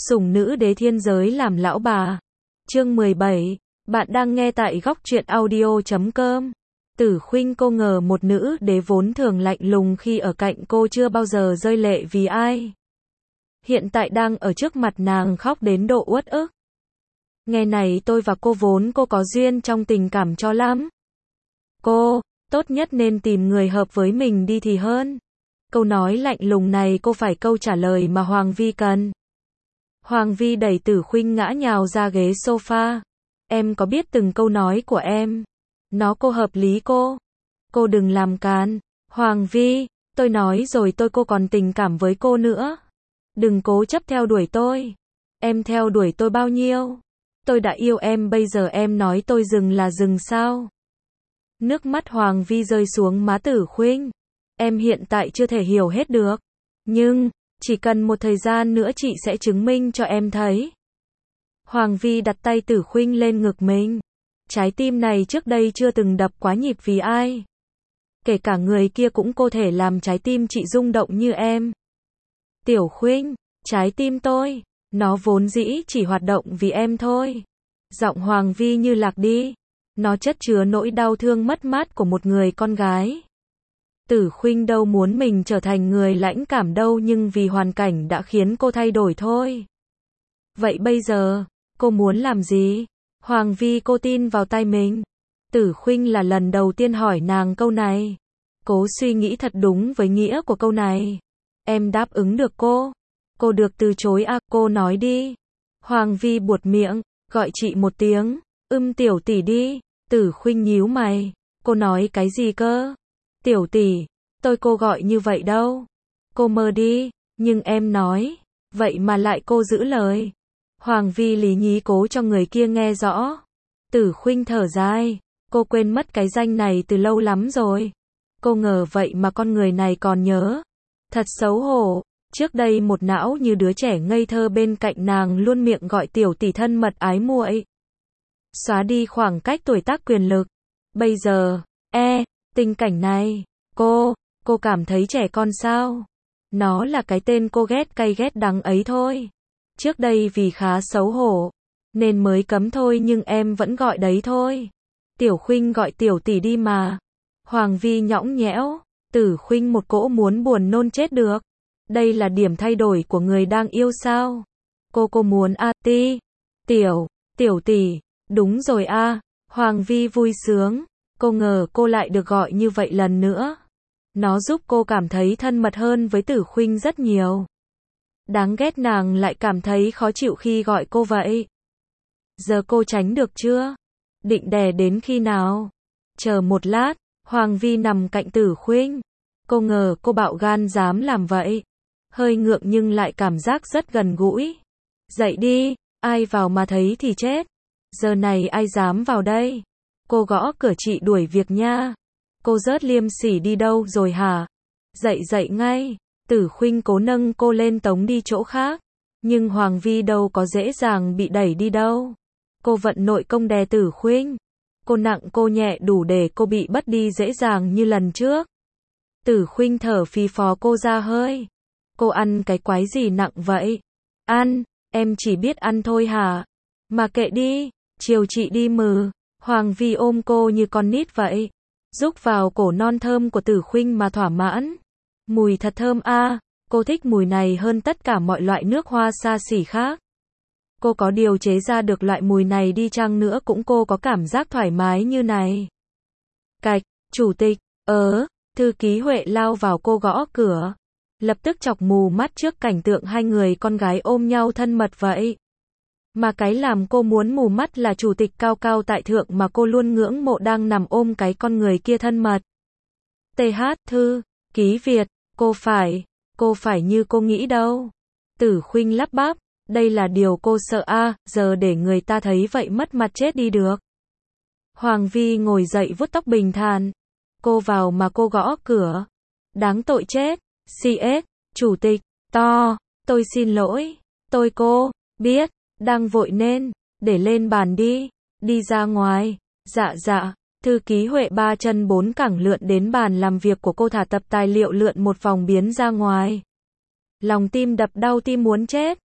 Sủng nữ đế thiên giới làm lão bà. Chương 17. Bạn đang nghe tại góc truyện audio.com. Tử Khuynh, cô ngờ một nữ đế vốn thường lạnh lùng khi ở cạnh cô chưa bao giờ rơi lệ vì ai. Hiện tại đang ở trước mặt nàng khóc đến độ uất ức. Nghe này, tôi và cô có duyên trong tình cảm cho lắm. Cô, tốt nhất nên tìm người hợp với mình đi thì hơn. Câu nói lạnh lùng này cô phải câu trả lời mà Hoàng Vi cần. Hoàng Vi đẩy Tử Khuynh ngã nhào ra ghế sofa. Em có biết từng câu nói của em? Cô hợp lý cô. Cô đừng làm càn. Hoàng Vi, tôi nói rồi cô còn tình cảm với cô nữa. Đừng cố chấp theo đuổi tôi. Em theo đuổi tôi bao nhiêu? Tôi đã yêu em, bây giờ em nói tôi dừng là dừng sao? Nước mắt Hoàng Vi rơi xuống má Tử Khuynh. Em hiện tại chưa thể hiểu hết được. Nhưng, chỉ cần một thời gian nữa chị sẽ chứng minh cho em thấy. Hoàng Vi đặt tay Tử Khuynh lên ngực mình. Trái tim này trước đây chưa từng đập quá nhịp vì ai. Kể cả người kia cũng có thể làm trái tim chị rung động như em. Tiểu Khuynh, trái tim tôi, nó vốn dĩ chỉ hoạt động vì em thôi. Giọng Hoàng Vi như lạc đi. Nó chất chứa nỗi đau thương mất mát của một người con gái. Tử Khuynh đâu muốn mình trở thành người lãnh cảm đâu, nhưng vì hoàn cảnh đã khiến cô thay đổi thôi. Vậy bây giờ, cô muốn làm gì? Hoàng Vi, cô tin vào tay mình. Tử Khuynh là lần đầu tiên hỏi nàng câu này. Cố suy nghĩ thật đúng với nghĩa của câu này. Em đáp ứng được cô. Cô được từ chối à? Cô nói đi. Hoàng Vi buột miệng, gọi chị một tiếng. Tiểu tỷ đi. Tử Khuynh nhíu mày. Cô nói cái gì cơ? Tiểu tỷ, cô gọi như vậy đâu. Cô mơ đi, nhưng em nói. Vậy mà lại cô giữ lời. Hoàng Vi lý nhí cố cho người kia nghe rõ. Tử Khuynh thở dài. Cô quên mất cái danh này từ lâu lắm rồi. Cô ngờ vậy mà con người này còn nhớ. Thật xấu hổ. Trước đây một não như đứa trẻ ngây thơ bên cạnh nàng luôn miệng gọi tiểu tỷ thân mật ái muội. Xóa đi khoảng cách tuổi tác quyền lực. Bây giờ, tình cảnh này, cô cảm thấy trẻ con sao? Nó là cái tên cô ghét cay ghét đắng ấy thôi. Trước đây vì khá xấu hổ, nên mới cấm thôi, nhưng em vẫn gọi đấy thôi. Tiểu Khuynh gọi tiểu tỷ đi mà. Hoàng Vi nhõng nhẽo. Tử Khuynh một cỗ muốn buồn nôn chết được. Đây là điểm thay đổi của người đang yêu sao? Cô muốn tiểu tỷ, đúng rồi Hoàng Vi vui sướng. Cô ngờ cô lại được gọi như vậy lần nữa. Nó giúp cô cảm thấy thân mật hơn với Tử Khuynh rất nhiều. Đáng ghét nàng lại cảm thấy khó chịu khi gọi cô vậy. Giờ cô tránh được chưa? Định đè đến khi nào? Chờ một lát. Hoàng Vi nằm cạnh Tử Khuynh. Cô ngờ cô bạo gan dám làm vậy. Hơi ngượng nhưng lại cảm giác rất gần gũi. Dậy đi, ai vào mà thấy thì chết. Giờ này ai dám vào đây? Cô gõ cửa, chị đuổi việc nha. Cô rớt liêm sỉ đi đâu rồi hả? Dậy ngay. Tử Khuynh cố nâng cô lên tống đi chỗ khác. Nhưng Hoàng Vi đâu có dễ dàng bị đẩy đi đâu. Cô vận nội công đè Tử Khuynh. Cô nặng cô nhẹ đủ để cô bị bắt đi dễ dàng như lần trước. Tử Khuynh thở phì phò cô ra hơi. Cô ăn cái quái gì nặng vậy? Ăn, em chỉ biết ăn thôi hả? Mà kệ đi, chiều chị đi mừ. Hoàng Vi ôm cô như con nít vậy. Rúc vào cổ non thơm của Tử Khuynh mà thỏa mãn. Mùi thật thơm cô thích mùi này hơn tất cả mọi loại nước hoa xa xỉ khác. Cô có điều chế ra được loại mùi này đi chăng nữa cũng cô có cảm giác thoải mái như này. Cạch, chủ tịch, thư ký Huệ lao vào, cô gõ cửa. Lập tức chọc mù mắt trước cảnh tượng hai người con gái ôm nhau thân mật vậy. Mà cái làm cô muốn mù mắt là chủ tịch cao cao tại thượng mà cô luôn ngưỡng mộ đang nằm ôm cái con người kia thân mật. Thư ký Việt, cô phải như cô nghĩ đâu. Tử Khuynh lắp bắp, đây là điều cô sợ giờ để người ta thấy vậy mất mặt chết đi được. Hoàng Vi ngồi dậy vuốt tóc bình thản. Cô vào mà cô gõ cửa. Đáng tội chết. Chủ tịch, tôi xin lỗi. Cô biết, đang vội nên, để lên bàn đi ra ngoài. Dạ. Thư ký Huệ ba chân bốn cẳng lượn đến bàn làm việc của cô, thả tập tài liệu lượn một vòng biến ra ngoài. Lòng tim đập đau tim muốn chết.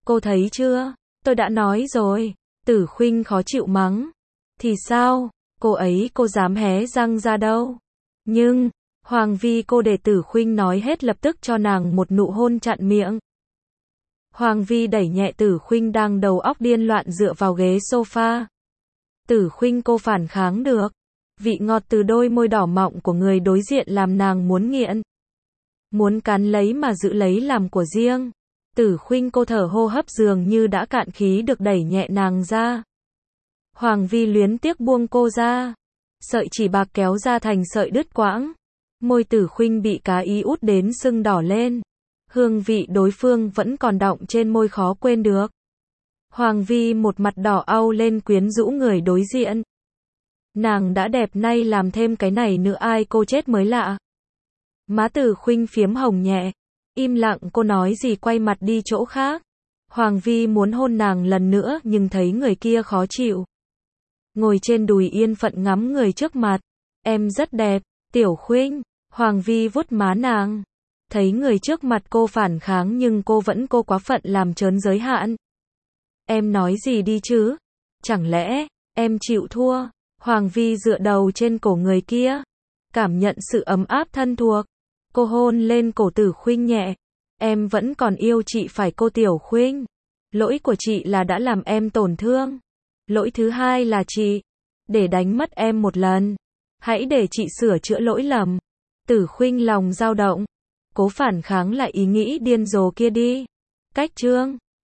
Cô thấy chưa? Tôi đã nói rồi. Tử Khuynh khó chịu mắng. Thì sao? Cô dám hé răng ra đâu. Nhưng, Hoàng Vi cô để Tử Khuynh nói hết lập tức cho nàng một nụ hôn chặn miệng. Hoàng Vi đẩy nhẹ Tử Khuynh đang đầu óc điên loạn dựa vào ghế sofa. Tử Khuynh cô phản kháng được. Vị ngọt từ đôi môi đỏ mọng của người đối diện làm nàng muốn nghiện. Muốn cắn lấy mà giữ lấy làm của riêng. Tử Khuynh cô thở hô hấp dường như đã cạn khí được đẩy nhẹ nàng ra. Hoàng Vi luyến tiếc buông cô ra. Sợi chỉ bạc kéo ra thành sợi đứt quãng. Môi Tử Khuynh bị cá ý út đến sưng đỏ lên. Hương vị đối phương vẫn còn đọng trên môi khó quên được. Hoàng Vi một mặt đỏ au lên quyến rũ người đối diện. Nàng đã đẹp nay làm thêm cái này nữa ai cô chết mới lạ. Má Tử Khuynh phiếm hồng nhẹ. Im lặng cô nói gì quay mặt đi chỗ khác. Hoàng Vi muốn hôn nàng lần nữa nhưng thấy người kia khó chịu. Ngồi trên đùi yên phận ngắm người trước mặt. Em rất đẹp, Tiểu Khuynh. Hoàng Vi vuốt má nàng. Thấy người trước mặt cô phản kháng nhưng cô quá phận làm trớn giới hạn. Em nói gì đi chứ? Chẳng lẽ, em chịu thua? Hoàng Vi dựa đầu trên cổ người kia. Cảm nhận sự ấm áp thân thuộc. Cô hôn lên cổ Tử Khuynh nhẹ. Em vẫn còn yêu chị phải cô Tiểu Khuynh. Lỗi của chị là đã làm em tổn thương. Lỗi thứ hai là chị. Để đánh mất em một lần. Hãy để chị sửa chữa lỗi lầm. Tử Khuynh lòng dao động. Cố phản kháng lại ý nghĩ điên rồ kia đi. Cách chương